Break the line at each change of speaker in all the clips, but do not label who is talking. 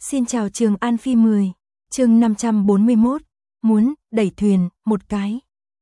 Xin chào Trường An Phi 10, chương 541, muốn, đẩy thuyền, một cái.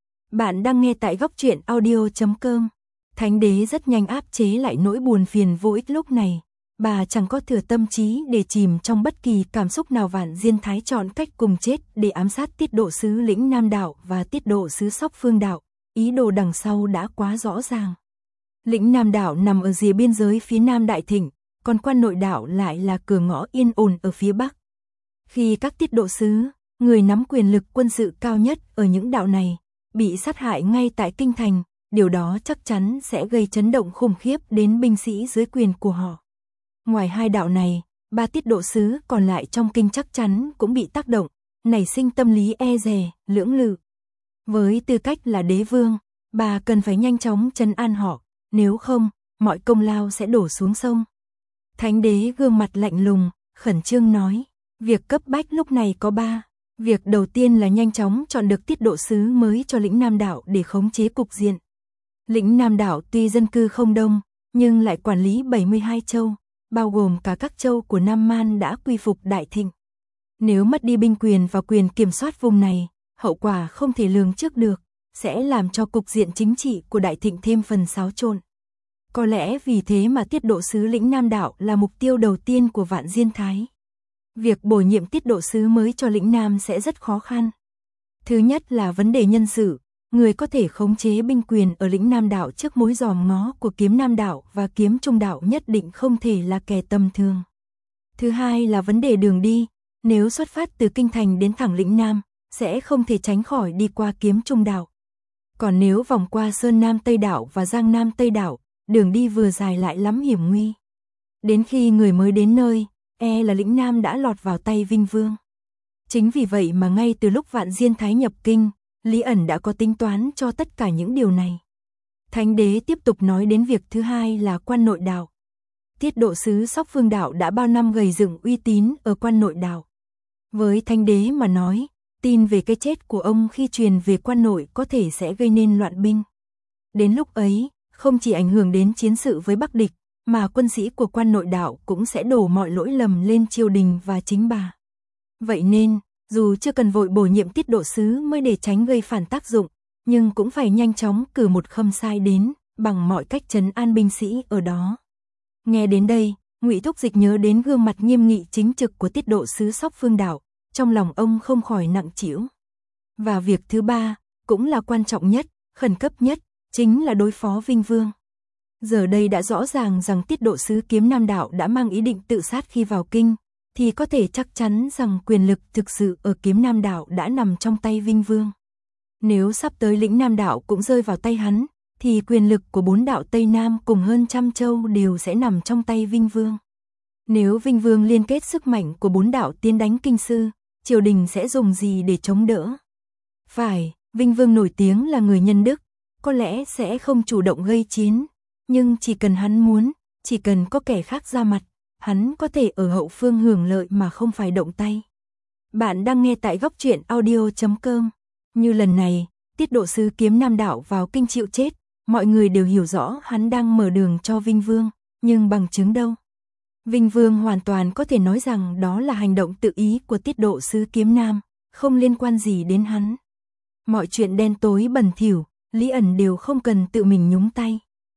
Bạn đang nghe tại góc truyện audio.com. Thánh đế rất nhanh áp chế lại nỗi buồn phiền vô ích lúc này. Bà chẳng có thừa tâm trí để chìm trong bất kỳ cảm xúc nào. Vạn Diên Thái chọn cách cùng chết để ám sát Tiết Độ Sứ Lĩnh Nam Đạo và Tiết Độ Sứ Sóc Phương Đạo. Ý đồ đằng sau đã quá rõ ràng. Lĩnh Nam Đạo nằm ở rìa biên giới phía nam Đại Thịnh, còn Quan Nội Đạo lại là cửa ngõ yên ổn ở phía bắc. Khi các tiết độ sứ, người nắm quyền lực quân sự cao nhất ở những đạo này, bị sát hại ngay tại kinh thành, điều đó chắc chắn sẽ gây chấn động khủng khiếp đến binh sĩ dưới quyền của họ. Ngoài hai đạo này, ba tiết độ sứ còn lại trong kinh chắc chắn cũng bị tác động, nảy sinh tâm lý e dè, lưỡng lự. Với tư cách là đế vương, bà cần phải nhanh chóng trấn an họ, nếu không, mọi công lao sẽ đổ xuống sông. Thánh đế gương mặt lạnh lùng, khẩn trương nói, việc cấp bách lúc này có ba. Việc đầu tiên là nhanh chóng chọn được tiết độ sứ mới cho lĩnh Nam Đạo để khống chế cục diện. Lĩnh Nam Đạo tuy dân cư không đông, nhưng lại quản lý 72 châu, bao gồm cả các châu của Nam Man đã quy phục Đại Thịnh. Nếu mất đi binh quyền và quyền kiểm soát vùng này, hậu quả không thể lường trước được, sẽ làm cho cục diện chính trị của Đại Thịnh thêm phần xáo trộn. Có lẽ vì thế mà tiết độ sứ lĩnh Nam Đạo là mục tiêu đầu tiên của Vạn Diên Thái. Việc bổ nhiệm tiết độ sứ mới cho lĩnh Nam sẽ rất khó khăn. Thứ nhất là vấn đề nhân sự, người có thể khống chế binh quyền ở lĩnh Nam Đạo trước mối giòm ngó của Kiếm Nam Đạo và Kiếm Trung Đạo nhất định không thể là kẻ tầm thường. Thứ hai là vấn đề đường đi, nếu xuất phát từ kinh thành đến thẳng lĩnh Nam, sẽ không thể tránh khỏi đi qua Kiếm Trung Đạo. Còn nếu vòng qua Sơn Nam Tây Đạo và Giang Nam Tây Đạo, đường đi vừa dài lại lắm hiểm nguy. Đến khi người mới đến nơi, là lĩnh Nam đã lọt vào tay Vinh Vương. Chính vì vậy mà ngay từ lúc Vạn Diên Thái nhập kinh, Lý ẩn đã có tính toán cho tất cả những điều này. Thánh đế tiếp tục nói đến việc thứ hai là Quan Nội Đạo. Tiết độ sứ Sóc Phương Đạo đã bao năm gầy dựng uy tín ở Quan Nội Đạo. Với thánh đế mà nói, tin về cái chết của ông khi truyền về Quan Nội có thể sẽ gây nên loạn binh. Đến lúc ấy, không chỉ ảnh hưởng đến chiến sự với Bắc địch, mà quân sĩ của Quan Nội Đạo cũng sẽ đổ mọi lỗi lầm lên triều đình và chính bà. Vậy nên, dù chưa cần vội bổ nhiệm tiết độ sứ mới để tránh gây phản tác dụng, nhưng cũng phải nhanh chóng cử một khâm sai đến, bằng mọi cách trấn an binh sĩ ở đó. Nghe đến đây, Ngụy Thúc Dịch nhớ đến gương mặt nghiêm nghị chính trực của tiết độ sứ Sóc Phương Đạo, trong lòng ông không khỏi nặng trĩu. Và việc thứ ba, cũng là quan trọng nhất, khẩn cấp nhất, chính là đối phó Vinh Vương. Giờ đây đã rõ ràng rằng tiết độ sứ Kiếm Nam Đạo đã mang ý định tự sát khi vào kinh, thì có thể chắc chắn rằng quyền lực thực sự ở Kiếm Nam Đạo đã nằm trong tay Vinh Vương. Nếu sắp tới lĩnh Nam Đạo cũng rơi vào tay hắn, thì quyền lực của 4 đạo Tây Nam cùng hơn 100 châu đều sẽ nằm trong tay Vinh Vương. Nếu Vinh Vương liên kết sức mạnh của 4 đạo tiến đánh kinh sư, triều đình sẽ dùng gì để chống đỡ? Phải, Vinh Vương nổi tiếng là người nhân đức, có lẽ sẽ không chủ động gây chiến, nhưng chỉ cần hắn muốn, chỉ cần có kẻ khác ra mặt, hắn có thể ở hậu phương hưởng lợi mà không phải động tay. Bạn đang nghe tại góc truyện audio.com. Như lần này, tiết độ sứ Kiếm Nam Đạo vào kinh chịu chết, mọi người đều hiểu rõ hắn đang mở đường cho Vinh Vương, nhưng bằng chứng đâu? Vinh Vương hoàn toàn có thể nói rằng đó là hành động tự ý của tiết độ sứ Kiếm Nam, không liên quan gì đến hắn. Mọi chuyện đen tối bẩn thỉu, Lý ẩn đều không cần tự mình nhúng tay.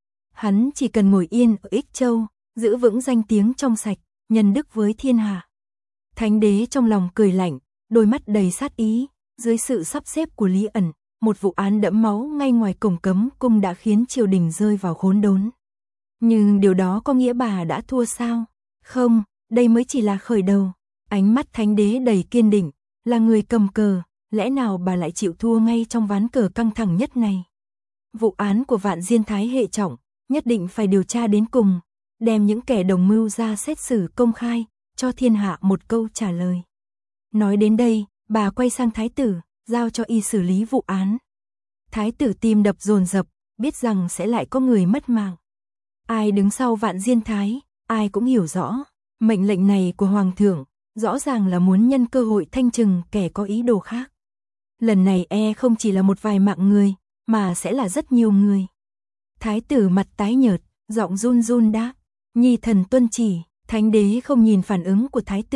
Hắn chỉ cần ngồi yên ở Ích Châu, giữ vững danh tiếng trong sạch, nhân đức với thiên hạ. Thánh đế trong lòng cười lạnh, đôi mắt đầy sát ý, dưới sự sắp xếp của Lý ẩn, một vụ án đẫm máu ngay ngoài cổng cấm cung đã khiến triều đình rơi vào khốn đốn. Nhưng điều đó có nghĩa bà đã thua sao? Không, đây mới chỉ là khởi đầu. Ánh mắt thánh đế đầy kiên định, là người cầm cờ, lẽ nào bà lại chịu thua ngay trong ván cờ căng thẳng nhất này? Vụ án của Vạn Diên Thái hệ trọng, nhất định phải điều tra đến cùng, đem những kẻ đồng mưu ra xét xử công khai, cho thiên hạ một câu trả lời. Nói đến đây, bà quay sang thái tử, giao cho y xử lý vụ án. Thái tử tim đập dồn dập, biết rằng sẽ lại có người mất mạng. Ai đứng sau Vạn Diên Thái, ai cũng hiểu rõ, mệnh lệnh này của Hoàng thượng, rõ ràng là muốn nhân cơ hội thanh trừng kẻ có ý đồ khác. Lần này không chỉ là một vài mạng người, mà sẽ là rất nhiều người. Thái tử mặt tái nhợt, giọng run run đáp, nhi thần tuân chỉ. Thánh đế không nhìn phản ứng của thái tử,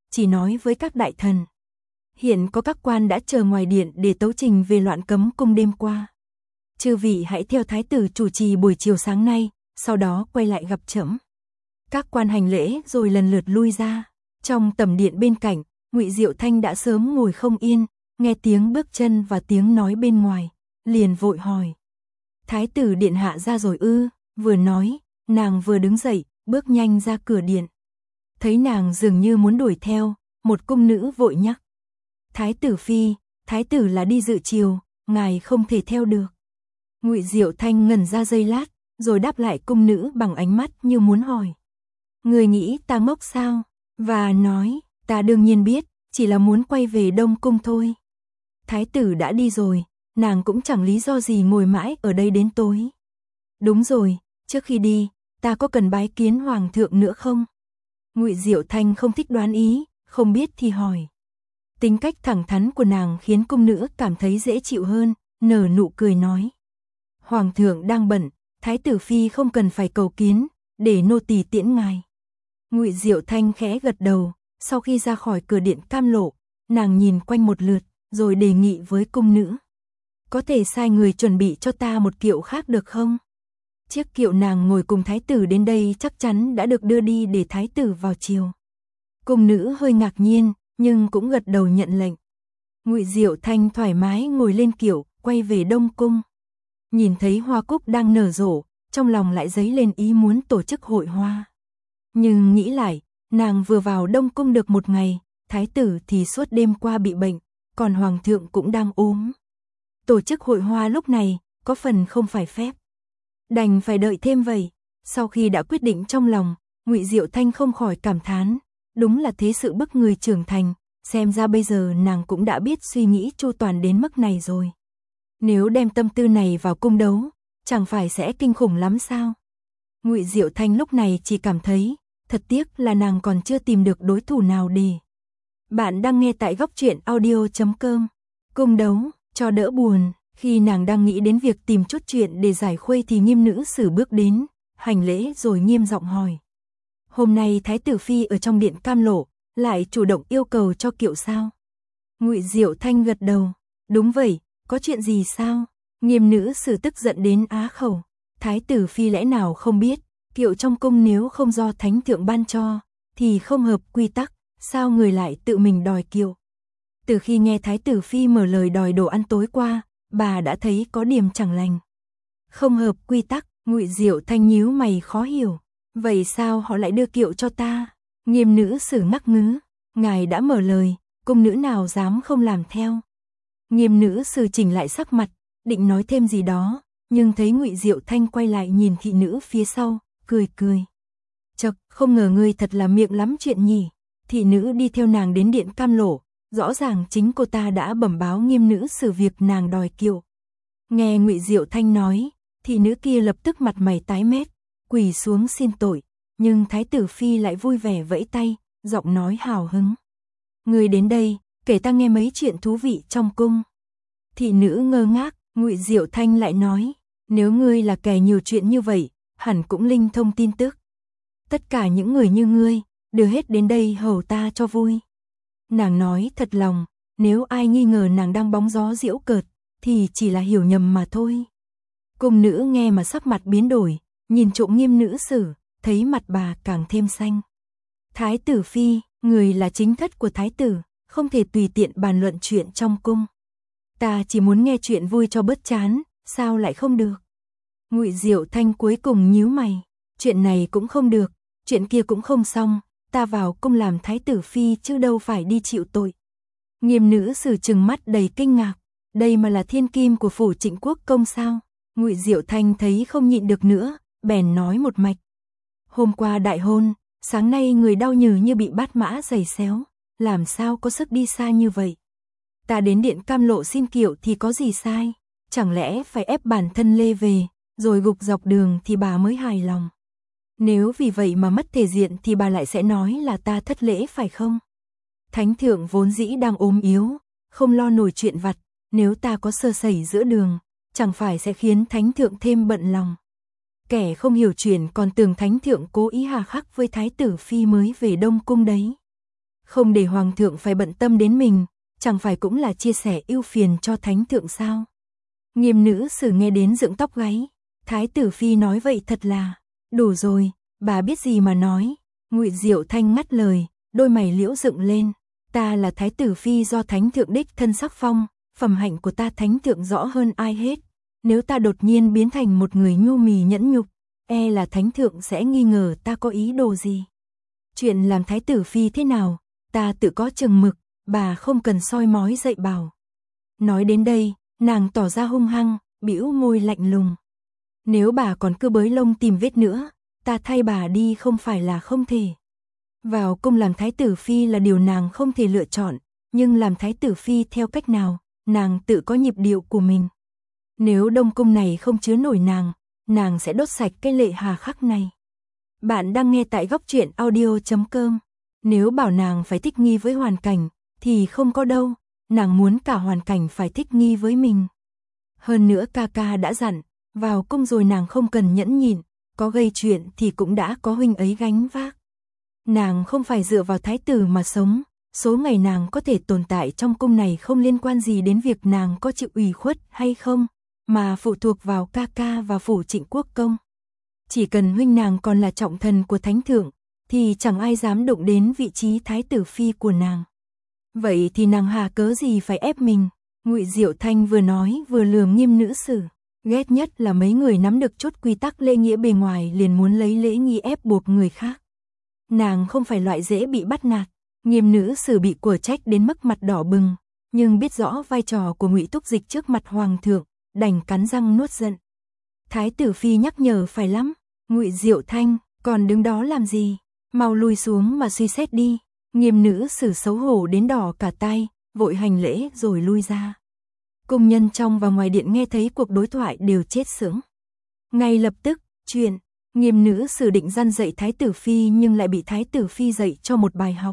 chỉ nói với các đại thần. Hiện có các quan đã chờ ngoài điện để tấu trình về loạn cấm cung đêm qua. Chư vị hãy theo thái tử chủ trì buổi chiều sáng nay, sau đó quay lại gặp trẫm. Các quan hành lễ rồi lần lượt lui ra. Trong tầm điện bên cạnh, Ngụy Diệu Thanh đã sớm ngồi không yên, nghe tiếng bước chân và tiếng nói bên ngoài, liền vội hỏi. Thái tử điện hạ ra rồi ư? Vừa nói, nàng vừa đứng dậy, bước nhanh ra cửa điện. Thấy nàng dường như muốn đuổi theo, một cung nữ vội nhắc. Thái tử phi, thái tử là đi dự chiều, ngài không thể theo được. Ngụy Diệu Thanh ngẩn ra giây lát, rồi đáp lại cung nữ bằng ánh mắt như muốn hỏi. Người nghĩ ta ngốc sao? Và nói, ta đương nhiên biết, chỉ là muốn quay về Đông Cung thôi. Thái tử đã đi rồi, nàng cũng chẳng lý do gì ngồi mãi ở đây đến tối. Đúng rồi, trước khi đi, ta có cần bái kiến hoàng thượng nữa không? Ngụy Diệu Thanh không thích đoán ý, không biết thì hỏi. Tính cách thẳng thắn của nàng khiến cung nữ cảm thấy dễ chịu hơn, nở nụ cười nói. Hoàng thượng đang bận, thái tử phi không cần phải cầu kiến, để nô tỳ tiễn ngài. Ngụy Diệu Thanh khẽ gật đầu, sau khi ra khỏi cửa điện Cam Lộ, nàng nhìn quanh một lượt, rồi đề nghị với cung nữ. Có thể sai người chuẩn bị cho ta một kiệu khác được không? Chiếc kiệu nàng ngồi cùng thái tử đến đây chắc chắn đã được đưa đi để thái tử vào chiều. Cung nữ hơi ngạc nhiên, nhưng cũng gật đầu nhận lệnh. Ngụy Diệu Thanh thoải mái ngồi lên kiệu, quay về Đông Cung. Nhìn thấy hoa cúc đang nở rộ, trong lòng lại dấy lên ý muốn tổ chức hội hoa. Nhưng nghĩ lại, nàng vừa vào Đông Cung được một ngày, thái tử thì suốt đêm qua bị bệnh, còn hoàng thượng cũng đang ốm. Tổ chức hội hoa lúc này, có phần không phải phép. Đành phải đợi thêm vậy. Sau khi đã quyết định trong lòng, Ngụy Diệu Thanh không khỏi cảm thán. Đúng là thế sự bức người trưởng thành, xem ra bây giờ nàng cũng đã biết suy nghĩ chu toàn đến mức này rồi. Nếu đem tâm tư này vào cung đấu, chẳng phải sẽ kinh khủng lắm sao? Ngụy Diệu Thanh lúc này chỉ cảm thấy, thật tiếc là nàng còn chưa tìm được đối thủ nào để. Bạn đang nghe tại Góc Truyện Audio.com. Cung đấu, cho đỡ buồn, khi nàng đang nghĩ đến việc tìm chút chuyện để giải khuây thì Nghiêm nữ sử bước đến, hành lễ rồi nghiêm giọng hỏi. Hôm nay thái tử phi ở trong điện Cam Lộ, lại chủ động yêu cầu cho kiệu sao? Ngụy Diệu Thanh gật đầu, đúng vậy, có chuyện gì sao? Nghiêm nữ sử tức giận đến á khẩu, thái tử phi lẽ nào không biết, kiệu trong cung nếu không do thánh thượng ban cho, thì không hợp quy tắc, sao người lại tự mình đòi kiệu? Từ khi nghe thái tử phi mở lời đòi đồ ăn tối qua, bà đã thấy có điểm chẳng lành. Không hợp quy tắc, Ngụy Diệu Thanh nhíu mày khó hiểu. Vậy sao họ lại đưa kiệu cho ta? Nghiêm nữ sử ngắc ngứ, ngài đã mở lời, cung nữ nào dám không làm theo. Nghiêm nữ sử chỉnh lại sắc mặt, định nói thêm gì đó, nhưng thấy Ngụy Diệu Thanh quay lại nhìn thị nữ phía sau, cười cười. Chậc, không ngờ ngươi thật là miệng lắm chuyện nhỉ. Thị nữ đi theo nàng đến điện Cam Lộ, rõ ràng chính cô ta đã bẩm báo Nghiêm nữ sử việc nàng đòi kiệu. Nghe Ngụy Diệu Thanh nói, thị nữ kia lập tức mặt mày tái mét, quỳ xuống xin tội, nhưng thái tử phi lại vui vẻ vẫy tay, giọng nói hào hứng. Ngươi đến đây, kể ta nghe mấy chuyện thú vị trong cung. Thị nữ ngơ ngác, Ngụy Diệu Thanh lại nói, nếu ngươi là kẻ nhiều chuyện như vậy, hẳn cũng linh thông tin tức. Tất cả những người như ngươi, đưa hết đến đây hầu ta cho vui. Nàng nói thật lòng, nếu ai nghi ngờ nàng đang bóng gió giễu cợt, thì chỉ là hiểu nhầm mà thôi. Cung nữ nghe mà sắc mặt biến đổi, nhìn trộm Nghiêm nữ sử, thấy mặt bà càng thêm xanh. Thái tử phi, người là chính thất của thái tử, không thể tùy tiện bàn luận chuyện trong cung. Ta chỉ muốn nghe chuyện vui cho bớt chán, sao lại không được? Ngụy Diệu Thanh cuối cùng nhíu mày, chuyện này cũng không được, chuyện kia cũng không xong, ta vào cung làm thái tử phi chứ đâu phải đi chịu tội. Nghiêm nữ sử trừng mắt đầy kinh ngạc, đây mà là thiên kim của phủ Trịnh Quốc công sao? Ngụy Diệu Thanh thấy không nhịn được nữa, bèn nói một mạch. Hôm qua đại hôn, sáng nay người đau nhừ như bị bát mã giày xéo, làm sao có sức đi xa như vậy? Ta đến điện Cam Lộ xin kiệu thì có gì sai? Chẳng lẽ phải ép bản thân lê về, rồi gục dọc đường thì bà mới hài lòng? Nếu vì vậy mà mất thể diện thì bà lại sẽ nói là ta thất lễ phải không? Thánh thượng vốn dĩ đang ốm yếu, không lo nổi chuyện vặt, nếu ta có sơ sẩy giữa đường, chẳng phải sẽ khiến thánh thượng thêm bận lòng. Kẻ không hiểu chuyện còn tưởng thánh thượng cố ý hà khắc với thái tử phi mới về Đông Cung đấy. Không để hoàng thượng phải bận tâm đến mình, chẳng phải cũng là chia sẻ ưu phiền cho thánh thượng sao? Nghiêm nữ sử nghe đến dựng tóc gáy, thái tử phi nói vậy thật là, đủ rồi, bà biết gì mà nói. Ngụy Diệu Thanh ngắt lời, đôi mày liễu dựng lên, ta là thái tử phi do thánh thượng đích thân sắc phong, phẩm hạnh của ta thánh thượng rõ hơn ai hết. Nếu ta đột nhiên biến thành một người nhu mì nhẫn nhục, e là thánh thượng sẽ nghi ngờ ta có ý đồ gì. Chuyện làm thái tử phi thế nào, ta tự có chừng mực, bà không cần soi mói dạy bảo. Nói đến đây, nàng tỏ ra hung hăng, bĩu môi lạnh lùng. Nếu bà còn cứ bới lông tìm vết nữa, ta thay bà đi không phải là không thể. Vào cung làm thái tử phi là điều nàng không thể lựa chọn, nhưng làm thái tử phi theo cách nào, nàng tự có nhịp điệu của mình. Nếu đông cung này không chứa nổi nàng sẽ đốt sạch cái lệ hà khắc này. Bạn đang nghe tại góc truyện audio.com. Nếu bảo nàng phải thích nghi với hoàn cảnh, thì không có đâu, nàng muốn cả hoàn cảnh phải thích nghi với mình. Hơn nữa ca ca đã dặn, vào cung rồi nàng không cần nhẫn nhịn, có gây chuyện thì cũng đã có huynh ấy gánh vác. Nàng không phải dựa vào thái tử mà sống, số ngày nàng có thể tồn tại trong cung này không liên quan gì đến việc nàng có chịu ủy khuất hay không, mà phụ thuộc vào ca ca và phủ Trịnh Quốc công. Chỉ cần huynh nàng còn là trọng thần của thánh thượng, thì chẳng ai dám đụng đến vị trí thái tử phi của nàng. Vậy thì nàng hà cớ gì phải ép mình? Ngụy Diệu Thanh vừa nói vừa lườm Nghiêm nữ sử. Ghét nhất là mấy người nắm được chút quy tắc lễ nghĩa bề ngoài liền muốn lấy lễ nghi ép buộc người khác. Nàng không phải loại dễ bị bắt nạt. Nghiêm nữ sử bị quở trách đến mức mặt đỏ bừng, nhưng biết rõ vai trò của Ngụy Túc Dịch trước mặt hoàng thượng, đành cắn răng nuốt giận. Thái tử phi nhắc nhở phải lắm. Ngụy Diệu Thanh, còn đứng đó làm gì? Mau lui xuống mà suy xét đi. Nghiêm nữ sử xấu hổ đến đỏ cả tai, vội hành lễ rồi lui ra. Cung nhân trong và ngoài điện nghe thấy cuộc đối thoại đều chết sững. Ngay lập tức, Nghiêm nữ sử định răn dạy thái tử phi nhưng lại bị thái tử phi dạy cho một bài học.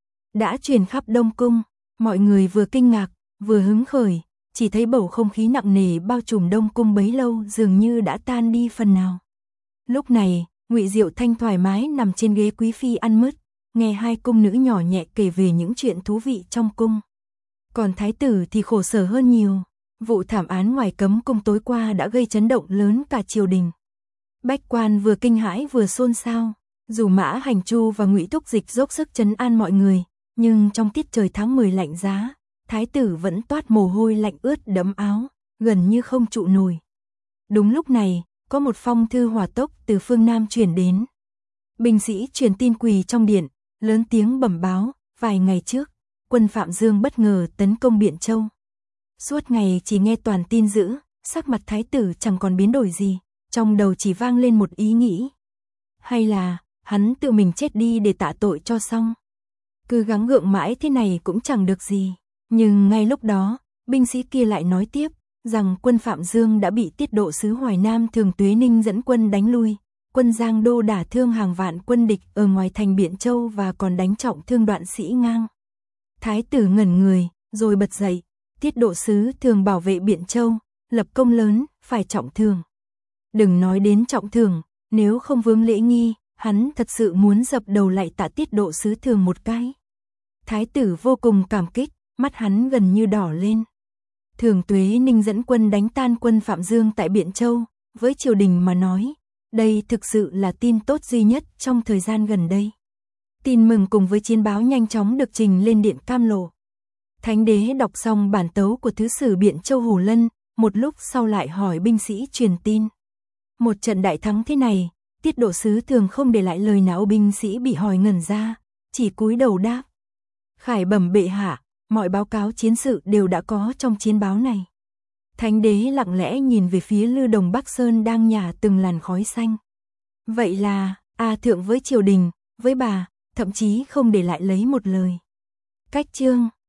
Đã truyền khắp Đông cung, mọi người vừa kinh ngạc, vừa hứng khởi, chỉ thấy bầu không khí nặng nề bao trùm Đông cung bấy lâu dường như đã tan đi phần nào. Lúc này, Ngụy Diệu Thanh thoải mái nằm trên ghế quý phi ăn mứt, nghe hai cung nữ nhỏ nhẹ kể về những chuyện thú vị trong cung. Còn thái tử thì khổ sở hơn nhiều. Vụ thảm án ngoài cấm cung tối qua đã gây chấn động lớn cả triều đình. Bách quan vừa kinh hãi vừa xôn xao. Dù Mã Hành Chu và Ngụy Túc Dịch dốc sức trấn an mọi người, nhưng trong tiết trời tháng 10 lạnh giá, thái tử vẫn toát mồ hôi lạnh ướt đẫm áo, gần như không trụ nổi. Đúng lúc này, có một phong thư hỏa tốc từ phương Nam chuyển đến. Binh sĩ truyền tin quỳ trong điện, lớn tiếng bẩm báo, vài ngày trước, quân Phạm Dương bất ngờ tấn công Biện Châu. Suốt ngày chỉ nghe toàn tin dữ, sắc mặt thái tử chẳng còn biến đổi gì, trong đầu chỉ vang lên một ý nghĩ. Hay là, hắn tự mình chết đi để tạ tội cho xong. Cứ gắng gượng mãi thế này cũng chẳng được gì. Nhưng ngay lúc đó, binh sĩ kia lại nói tiếp, rằng quân Phạm Dương đã bị tiết độ sứ Hoài Nam Thường Tuế Ninh dẫn quân đánh lui. Quân Giang Đô đả thương hàng vạn quân địch ở ngoài thành Biện Châu và còn đánh trọng thương Đoạn Sĩ Ngang. Thái tử ngẩn người, rồi bật dậy. Tiết độ sứ thường bảo vệ Biện Châu, lập công lớn, phải trọng thưởng. Đừng nói đến trọng thưởng, nếu không vướng lễ nghi, hắn thật sự muốn dập đầu lại tạ tiết độ sứ thường một cái. Thái tử vô cùng cảm kích, mắt hắn gần như đỏ lên. Thường Tuế Ninh dẫn quân đánh tan quân Phạm Dương tại Biện Châu, với triều đình mà nói, đây thực sự là tin tốt duy nhất trong thời gian gần đây. Tin mừng cùng với chiến báo nhanh chóng được trình lên điện Cam Lộ. Thánh đế đọc xong bản tấu của thứ sử Biện Châu Hủ Lân, một lúc sau lại hỏi binh sĩ truyền tin. Một trận đại thắng thế này, tiết độ sứ thường không để lại lời nào. Binh sĩ bị hỏi ngẩn ra, chỉ cúi đầu đáp. Khải bẩm bệ hạ, mọi báo cáo chiến sự đều đã có trong chiến báo này. Thánh đế lặng lẽ nhìn về phía Lư Đồng Bắc Sơn đang nhả từng làn khói xanh. Vậy là, thượng với triều đình, với bà, thậm chí không để lại lấy một lời. Cách chương